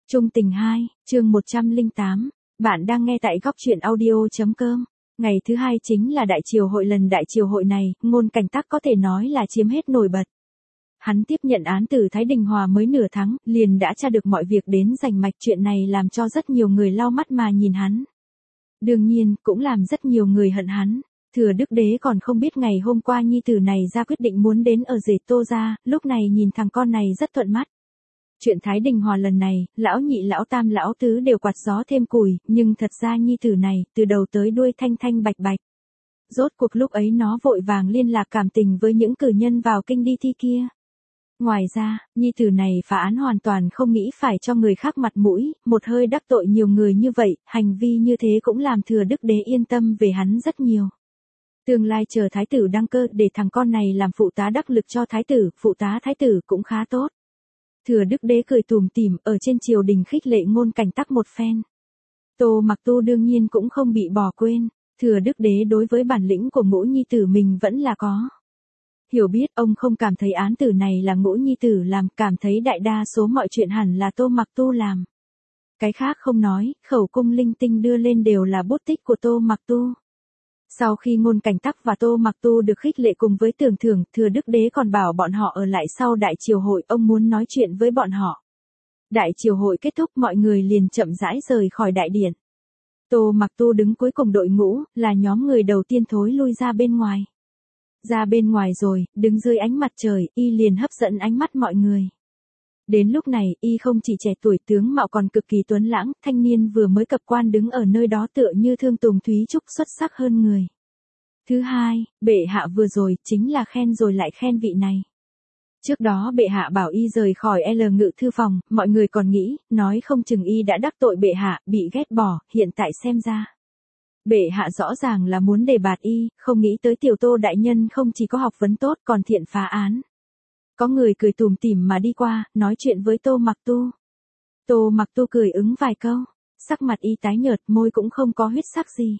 Trung tình 2, chương 108. Bạn đang nghe tại góc truyện audio.com. Ngày thứ hai chính là đại triều hội. Lần đại triều hội này, Ngôn Cảnh Tắc có thể nói là chiếm hết nổi bật. Hắn tiếp nhận án từ Thái Đình Hòa mới nửa tháng, liền đã tra được mọi việc đến rành mạch. Chuyện này làm cho rất nhiều người lau mắt mà nhìn hắn. Đương nhiên, cũng làm rất nhiều người hận hắn. Thừa Đức Đế còn không biết ngày hôm qua nhi tử này ra quyết định muốn đến ở rể Tô gia, lúc này nhìn thằng con này rất thuận mắt. Chuyện Thái Đình Hòa lần này, lão nhị lão tam lão tứ đều quạt gió thêm củi, nhưng thật ra nhi tử này, từ đầu tới đuôi thanh thanh bạch bạch. Rốt cuộc lúc ấy nó vội vàng liên lạc cảm tình với những cử nhân vào kinh đi thi kia. Ngoài ra, nhi tử này phá án hoàn toàn không nghĩ phải cho người khác mặt mũi, một hơi đắc tội nhiều người như vậy, hành vi như thế cũng làm Thừa Đức Đế yên tâm về hắn rất nhiều. Tương lai chờ thái tử đăng cơ để thằng con này làm phụ tá đắc lực cho thái tử, phụ tá thái tử cũng khá tốt. Thừa Đức Đế cười tủm tỉm ở trên triều đình khích lệ Ngôn Cảnh Tắc một phen. Tô Mặc Tu đương nhiên cũng không bị bỏ quên, Thừa Đức Đế đối với bản lĩnh của ngũ nhi tử mình vẫn là có. Hiểu biết ông không cảm thấy án tử này là ngũ nhi tử làm, cảm thấy đại đa số mọi chuyện hẳn là Tô Mặc Tu làm. Cái khác không nói, khẩu cung linh tinh đưa lên đều là bút tích của Tô Mặc Tu. Sau khi Ngôn Cảnh Tắc và Tô Mặc Tu được khích lệ cùng với tưởng thưởng, Thừa Đức Đế còn bảo bọn họ ở lại sau đại triều hội, ông muốn nói chuyện với bọn họ. Đại triều hội kết thúc, mọi người liền chậm rãi rời khỏi đại điện. Tô Mặc Tu đứng cuối cùng đội ngũ, là nhóm người đầu tiên thối lui ra bên ngoài. Ra bên ngoài rồi, đứng dưới ánh mặt trời, y liền hấp dẫn ánh mắt mọi người. Đến lúc này, y không chỉ trẻ tuổi tướng mạo còn cực kỳ tuấn lãng, thanh niên vừa mới cập quan đứng ở nơi đó tựa như Thương Tùng Thúy Trúc xuất sắc hơn người. Thứ hai, bệ hạ vừa rồi, chính là khen rồi lại khen vị này. Trước đó bệ hạ bảo y rời khỏi L Ngự thư phòng, mọi người còn nghĩ, nói không chừng y đã đắc tội bệ hạ, bị ghét bỏ, hiện tại xem ra. Bệ hạ rõ ràng là muốn đề bạt y, không nghĩ tới tiểu Tô đại nhân không chỉ có học vấn tốt còn thiện phá án. Có người cười tủm tỉm mà đi qua, nói chuyện với Tô Mặc Tu. Tô Mặc Tu cười ứng vài câu, sắc mặt y tái nhợt, môi cũng không có huyết sắc gì.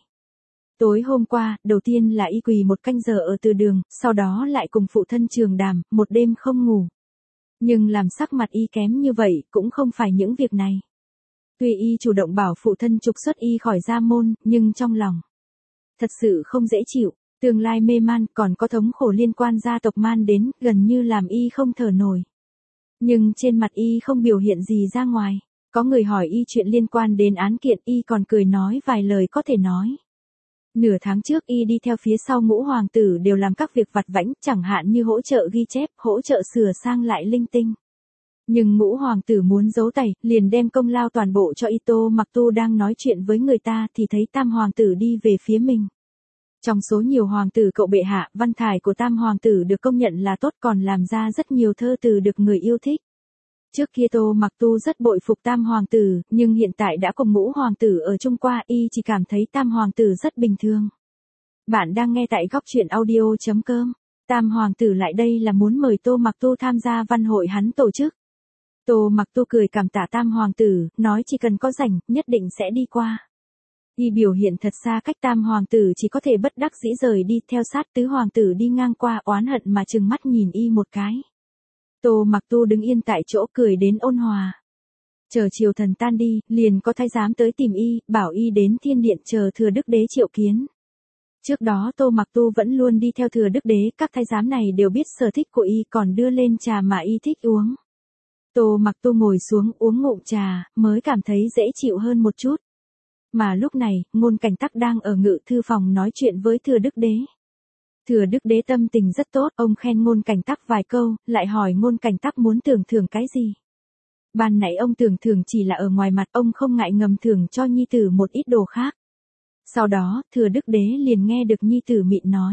Tối hôm qua, đầu tiên là y quỳ một canh giờ ở từ đường, sau đó lại cùng phụ thân Trường Đàm, một đêm không ngủ. Nhưng làm sắc mặt y kém như vậy, cũng không phải những việc này. Tuy y chủ động bảo phụ thân trục xuất y khỏi gia môn, nhưng trong lòng thật sự không dễ chịu. Tương lai mê man, còn có thống khổ liên quan gia tộc man đến, gần như làm y không thở nổi. Nhưng trên mặt y không biểu hiện gì ra ngoài. Có người hỏi y chuyện liên quan đến án kiện, y còn cười nói vài lời có thể nói. Nửa tháng trước y đi theo phía sau ngũ hoàng tử đều làm các việc vặt vãnh, chẳng hạn như hỗ trợ ghi chép, hỗ trợ sửa sang lại linh tinh. Nhưng ngũ hoàng tử muốn giấu tẩy, liền đem công lao toàn bộ cho y. Tô Mặc Tu đang nói chuyện với người ta thì thấy tam hoàng tử đi về phía mình. Trong số nhiều hoàng tử cậu bệ hạ, văn thải của tam hoàng tử được công nhận là tốt, còn làm ra rất nhiều thơ từ được người yêu thích. Trước kia Tô Mặc Tu rất bội phục tam hoàng tử, nhưng hiện tại đã cùng ngũ hoàng tử ở chung qua, y chỉ cảm thấy tam hoàng tử rất bình thường. Bạn đang nghe tại góc truyện audio.com. Tam hoàng tử lại đây là muốn mời Tô Mặc Tu tham gia văn hội hắn tổ chức. Tô Mặc Tu cười cảm tạ tam hoàng tử, nói chỉ cần có rảnh, nhất định sẽ đi qua. Y biểu hiện thật xa cách tam hoàng tử chỉ có thể bất đắc dĩ rời đi, theo sát tứ hoàng tử đi ngang qua oán hận mà trừng mắt nhìn y một cái. Tô Mặc Tu đứng yên tại chỗ cười đến ôn hòa. Chờ triều thần tan đi, liền có thái giám tới tìm y, bảo y đến thiên điện chờ Thừa Đức Đế triệu kiến. Trước đó Tô Mặc Tu vẫn luôn đi theo Thừa Đức Đế, các thái giám này đều biết sở thích của y, còn đưa lên trà mà y thích uống. Tô Mặc Tu ngồi xuống uống ngụm trà, mới cảm thấy dễ chịu hơn một chút. Mà lúc này, Ngôn Cảnh Tắc đang ở ngự thư phòng nói chuyện với Thừa Đức Đế. Thừa Đức Đế tâm tình rất tốt, ông khen Ngôn Cảnh Tắc vài câu, lại hỏi Ngôn Cảnh Tắc muốn tưởng thưởng cái gì. Ban nãy ông tưởng thưởng chỉ là ở ngoài mặt, ông không ngại ngầm thưởng cho nhi tử một ít đồ khác. Sau đó, Thừa Đức Đế liền nghe được nhi tử mịn nói.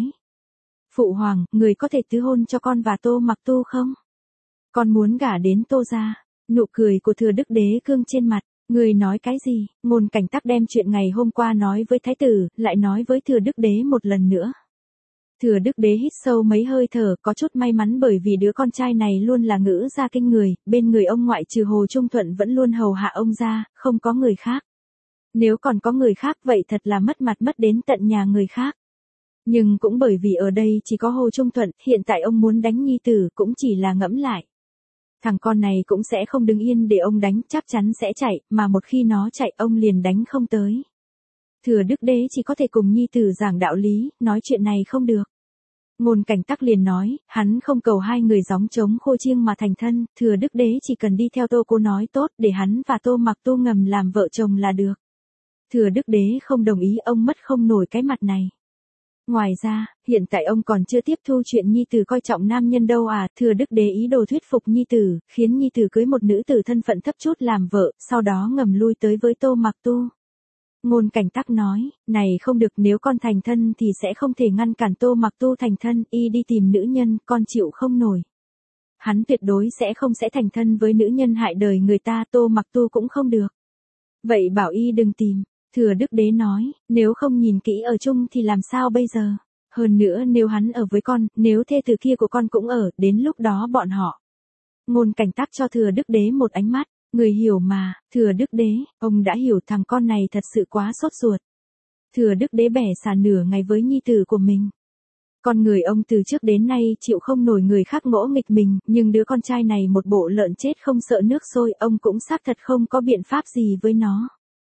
Phụ hoàng, người có thể tứ hôn cho con và Tô Mặc Tu không? Con muốn gả đến Tô gia. Nụ cười của Thừa Đức Đế cương trên mặt. Người nói cái gì? Ngôn Cảnh Tắc đem chuyện ngày hôm qua nói với thái tử, lại nói với Thừa Đức Đế một lần nữa. Thừa Đức Đế hít sâu mấy hơi thở, có chút may mắn bởi vì đứa con trai này luôn là ngữ gia kinh người, bên người ông ngoại trừ Hồ Trung Thuận vẫn luôn hầu hạ ông gia, không có người khác. Nếu còn có người khác vậy thật là mất mặt mất đến tận nhà người khác. Nhưng cũng bởi vì ở đây chỉ có Hồ Trung Thuận, hiện tại ông muốn đánh nhi tử cũng chỉ là ngẫm lại. Thằng con này cũng sẽ không đứng yên để ông đánh, chắc chắn sẽ chạy, mà một khi nó chạy ông liền đánh không tới. Thừa đức đế chỉ có thể cùng nhi tử giảng đạo lý, nói chuyện này không được. Ngôn Cảnh Tắc liền nói, hắn không cầu hai người gióng trống khô chiêng mà thành thân, thừa đức đế chỉ cần đi theo Tô Cố nói tốt để hắn và Tô Mặc Tu ngầm làm vợ chồng là được. Thừa đức đế không đồng ý, ông mất không nổi cái mặt này. Ngoài ra, hiện tại ông còn chưa tiếp thu chuyện nhi tử coi trọng nam nhân đâu à, thừa đức đế ý đồ thuyết phục nhi tử, khiến nhi tử cưới một nữ tử thân phận thấp chút làm vợ, sau đó ngầm lui tới với Tô Mặc Tu. Ngôn Cảnh Tắc nói, này không được, nếu con thành thân thì sẽ không thể ngăn cản Tô Mặc Tu thành thân, y đi tìm nữ nhân, con chịu không nổi. Hắn tuyệt đối sẽ không thành thân với nữ nhân hại đời người ta, Tô Mặc Tu cũng không được. Vậy bảo y đừng tìm. Thừa đức đế nói, nếu không nhìn kỹ ở chung thì làm sao bây giờ? Hơn nữa nếu hắn ở với con, nếu thê tử kia của con cũng ở, đến lúc đó bọn họ. Ngôn Cảnh Tắc cho thừa đức đế một ánh mắt, người hiểu mà, thừa đức đế, ông đã hiểu, thằng con này thật sự quá sốt ruột. Thừa đức đế bẻ xả nửa ngày với nhi tử của mình. Con người ông từ trước đến nay chịu không nổi người khác ngỗ nghịch mình, nhưng đứa con trai này một bộ lợn chết không sợ nước sôi, ông cũng xác thật không có biện pháp gì với nó.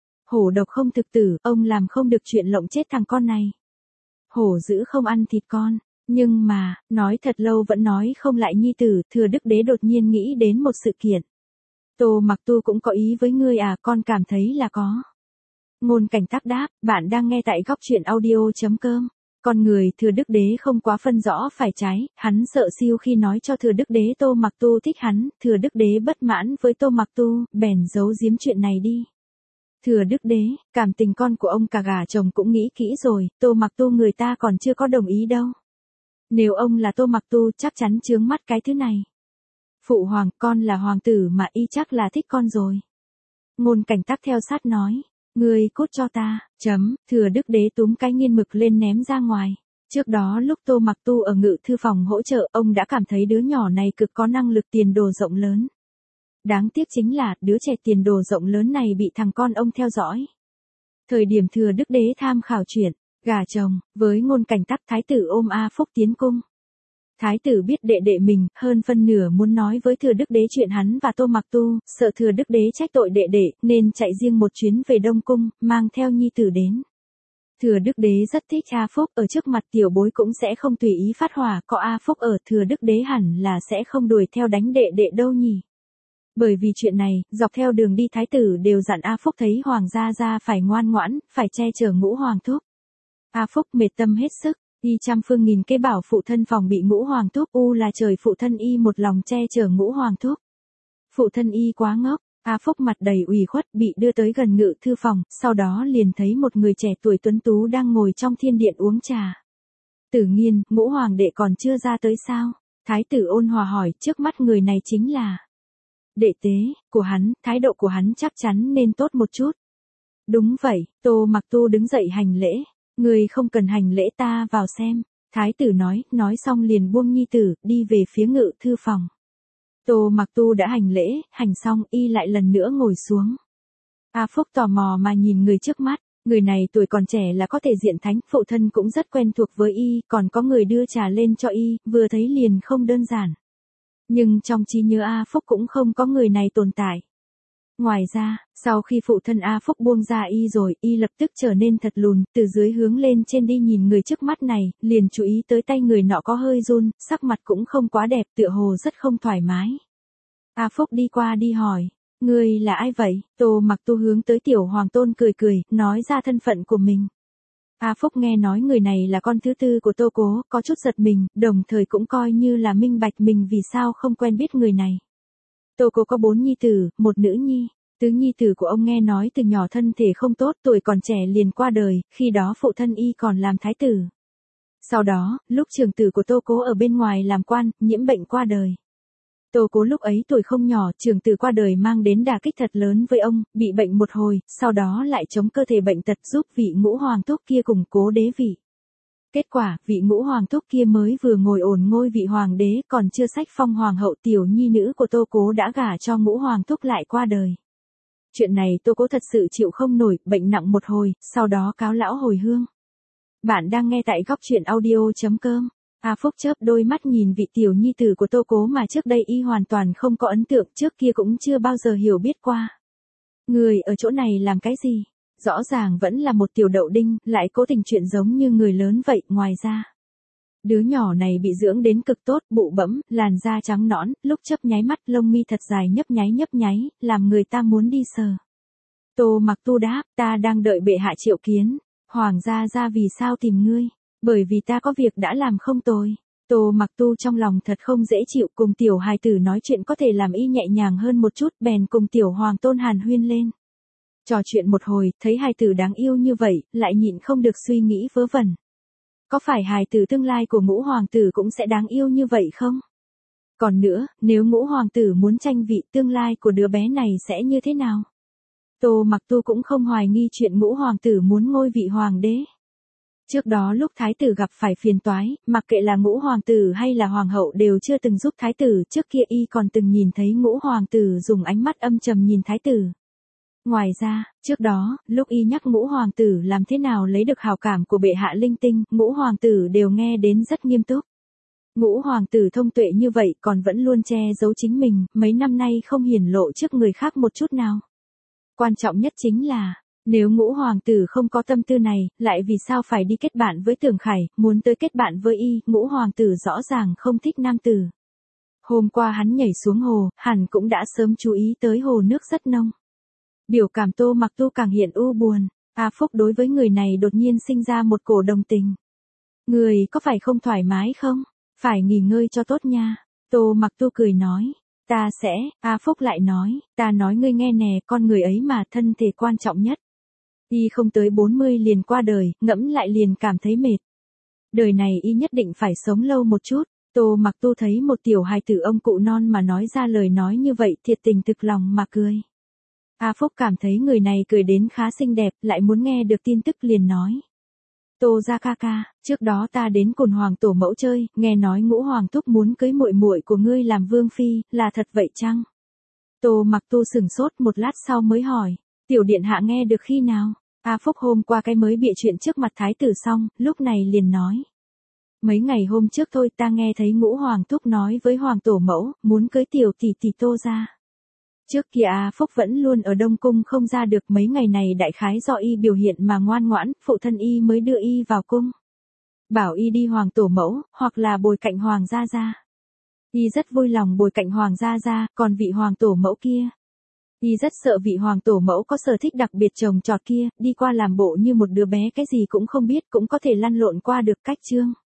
Hổ độc không thực tử, ông làm không được chuyện lộng chết thằng con này. Hổ dữ không ăn thịt con, nhưng mà, nói thật lâu vẫn nói không lại nhi tử, thừa đức đế đột nhiên nghĩ đến một sự kiện. Tô Mặc Tu cũng có ý với ngươi à, con cảm thấy là có. Ngôn Cảnh Tắc đáp, bạn đang nghe tại góc truyện audio.com. Con người thừa đức đế không quá phân rõ phải trái, hắn sợ siêu khi nói cho thừa đức đế Tô Mặc Tu thích hắn, thừa đức đế bất mãn với Tô Mặc Tu, bèn giấu giếm chuyện này đi. Thừa đức đế, cảm tình con của ông cả gả chồng cũng nghĩ kỹ rồi, Tô Mặc Tu người ta còn chưa có đồng ý đâu. Nếu ông là Tô Mặc Tu chắc chắn chướng mắt cái thứ này. Phụ hoàng, con là hoàng tử mà, y chắc là thích con rồi. Ngôn Cảnh Tắc theo sát nói, ngươi cút cho ta, thừa đức đế túm cái nghiên mực lên ném ra ngoài. Trước đó lúc Tô Mặc Tu ở ngự thư phòng hỗ trợ, ông đã cảm thấy đứa nhỏ này cực có năng lực, tiền đồ rộng lớn. Đáng tiếc chính là, đứa trẻ tiền đồ rộng lớn này bị thằng con ông theo dõi. Thời điểm thừa đức đế tham khảo chuyện, gả chồng, với Ngôn Cảnh Tắc, thái tử ôm A Phúc tiến cung. Thái tử biết đệ đệ mình, hơn phân nửa muốn nói với thừa đức đế chuyện hắn và Tô Mặc Tu, sợ thừa đức đế trách tội đệ đệ, nên chạy riêng một chuyến về Đông Cung, mang theo nhi tử đến. Thừa đức đế rất thích A Phúc, ở trước mặt tiểu bối cũng sẽ không tùy ý phát hỏa, có A Phúc ở, thừa đức đế hẳn là sẽ không đuổi theo đánh đệ đệ đâu nhỉ. Bởi vì chuyện này, dọc theo đường đi thái tử đều dặn A Phúc thấy hoàng gia ra phải ngoan ngoãn, phải che chở Ngũ Hoàng Thúc. A Phúc mệt tâm hết sức, y trăm phương nghìn kế bảo phụ thân phòng bị Ngũ Hoàng Thúc, là trời phụ thân y một lòng che chở Ngũ Hoàng Thúc. Phụ thân y quá ngốc, A Phúc mặt đầy ủy khuất bị đưa tới gần ngự thư phòng, sau đó liền thấy một người trẻ tuổi tuấn tú đang ngồi trong thiên điện uống trà. Tử Nghiên, Ngũ Hoàng đệ còn chưa ra tới sao? Thái tử ôn hòa hỏi, trước mắt người này chính là đệ tế của hắn, thái độ của hắn chắc chắn nên tốt một chút. Đúng vậy, Tô Mặc Tu đứng dậy hành lễ. Người không cần hành lễ, ta vào xem. Thái tử nói xong liền buông nhi tử, đi về phía ngự thư phòng. Tô Mặc Tu đã hành lễ, hành xong y lại lần nữa ngồi xuống. A Phúc tò mò mà nhìn người trước mắt, người này tuổi còn trẻ là có thể diện thánh, phụ thân cũng rất quen thuộc với y, còn có người đưa trà lên cho y, vừa thấy liền không đơn giản. Nhưng trong trí nhớ A Phúc cũng không có người này tồn tại. Ngoài ra, sau khi phụ thân A Phúc buông ra y rồi, y lập tức trở nên thật lùn, từ dưới hướng lên trên đi nhìn người trước mắt này, liền chú ý tới tay người nọ có hơi run, sắc mặt cũng không quá đẹp, tựa hồ rất không thoải mái. A Phúc đi qua đi hỏi, ngươi là ai vậy? Tô Mặc Tu hướng tới tiểu hoàng tôn cười cười, nói ra thân phận của mình. A Phúc nghe nói người này là con thứ tư của Tô Cố, có chút giật mình, đồng thời cũng coi như là minh bạch mình vì sao không quen biết người này. Tô Cố có 4 nhi tử, 1 nữ nhi. Tứ nhi tử của ông nghe nói từ nhỏ thân thể không tốt, tuổi còn trẻ liền qua đời, khi đó phụ thân y còn làm thái tử. Sau đó, lúc trưởng tử của Tô Cố ở bên ngoài làm quan, nhiễm bệnh qua đời. Tô Cố lúc ấy tuổi không nhỏ, trưởng tử qua đời mang đến đả kích thật lớn với ông, bị bệnh một hồi, sau đó lại chống cơ thể bệnh tật giúp vị Ngũ Hoàng Thúc kia củng cố đế vị. Kết quả, vị Ngũ Hoàng Thúc kia mới vừa ngồi ổn ngôi vị hoàng đế, còn chưa sách phong hoàng hậu, tiểu nhi nữ của Tô Cố đã gả cho Ngũ Hoàng Thúc lại qua đời. Chuyện này Tô Cố thật sự chịu không nổi, bệnh nặng một hồi, sau đó cáo lão hồi hương. Bạn đang nghe tại góc truyện audio.com. A Phúc chớp đôi mắt nhìn vị tiểu nhi tử của Tô Cố mà trước đây y hoàn toàn không có ấn tượng, trước kia cũng chưa bao giờ hiểu biết qua. Người ở chỗ này làm cái gì? Rõ ràng vẫn là một tiểu đậu đinh, lại cố tình chuyện giống như người lớn vậy, ngoài ra. Đứa nhỏ này bị dưỡng đến cực tốt, bụ bẫm, làn da trắng nõn, lúc chớp nháy mắt lông mi thật dài nhấp nháy, làm người ta muốn đi sờ. Tô Mặc Tu đáp, ta đang đợi bệ hạ triệu kiến. Hoàng gia gia vì sao tìm ngươi? Bởi vì ta có việc đã làm không tồi. Tô Mặc Tu trong lòng thật không dễ chịu, cùng tiểu hài tử nói chuyện có thể làm y nhẹ nhàng hơn một chút, bèn cùng tiểu hoàng tôn hàn huyên lên. Trò chuyện một hồi, thấy hài tử đáng yêu như vậy, lại nhịn không được suy nghĩ vớ vẩn. Có phải hài tử tương lai của ngũ hoàng tử cũng sẽ đáng yêu như vậy không? Còn nữa, nếu ngũ hoàng tử muốn tranh vị, tương lai của đứa bé này sẽ như thế nào? Tô Mặc Tu cũng không hoài nghi chuyện ngũ hoàng tử muốn ngôi vị hoàng đế. Trước đó lúc thái tử gặp phải phiền toái, mặc kệ là ngũ hoàng tử hay là hoàng hậu đều chưa từng giúp thái tử, trước kia y còn từng nhìn thấy ngũ hoàng tử dùng ánh mắt âm trầm nhìn thái tử. Ngoài ra, trước đó, lúc y nhắc ngũ hoàng tử làm thế nào lấy được hào cảm của bệ hạ linh tinh, ngũ hoàng tử đều nghe đến rất nghiêm túc. Ngũ hoàng tử thông tuệ như vậy còn vẫn luôn che giấu chính mình, mấy năm nay không hiển lộ trước người khác một chút nào. Quan trọng nhất chính là, nếu ngũ hoàng tử không có tâm tư này, lại vì sao phải đi kết bạn với Tưởng Khải, muốn tới kết bạn với y, ngũ hoàng tử rõ ràng không thích nam tử. Hôm qua hắn nhảy xuống hồ, hẳn cũng đã sớm chú ý tới hồ nước rất nông. Biểu cảm Tô Mặc Tu càng hiện u buồn, A Phúc đối với người này đột nhiên sinh ra một cổ đồng tình. Người có phải không thoải mái không? Phải nghỉ ngơi cho tốt nha. Tô Mặc Tu cười nói. Ta sẽ, A Phúc lại nói, ta nói ngươi nghe nè, con người ấy mà thân thể quan trọng nhất. Y không tới 40 liền qua đời, ngẫm lại liền cảm thấy mệt. Đời này y nhất định phải sống lâu một chút. Tô Mặc Tu thấy một tiểu hài tử ông cụ non mà nói ra lời nói như vậy, thiệt tình thực lòng mà cười. A Phúc cảm thấy người này cười đến khá xinh đẹp, lại muốn nghe được tin tức liền nói. Tô gia ca ca, trước đó ta đến cùng hoàng tổ mẫu chơi, nghe nói ngũ hoàng thúc muốn cưới muội muội của ngươi làm vương phi, là thật vậy chăng? Tô Mặc Tu sửng sốt một lát sau mới hỏi, tiểu điện hạ nghe được khi nào? A Phúc hôm qua cái mới bịa chuyện trước mặt thái tử xong, lúc này liền nói. Mấy ngày hôm trước thôi ta nghe thấy ngũ hoàng thúc nói với hoàng tổ mẫu, muốn cưới tiểu tỷ tỷ Tô gia. Trước kia A Phúc vẫn luôn ở Đông Cung không ra được, mấy ngày này đại khái do y biểu hiện mà ngoan ngoãn, phụ thân y mới đưa y vào cung. Bảo y đi hoàng tổ mẫu, hoặc là bồi cạnh hoàng gia gia. Y rất vui lòng bồi cạnh hoàng gia gia, còn vị hoàng tổ mẫu kia. Y rất sợ vị hoàng tổ mẫu có sở thích đặc biệt trồng trọt kia, đi qua làm bộ như một đứa bé cái gì cũng không biết cũng có thể lăn lộn qua được cách chương.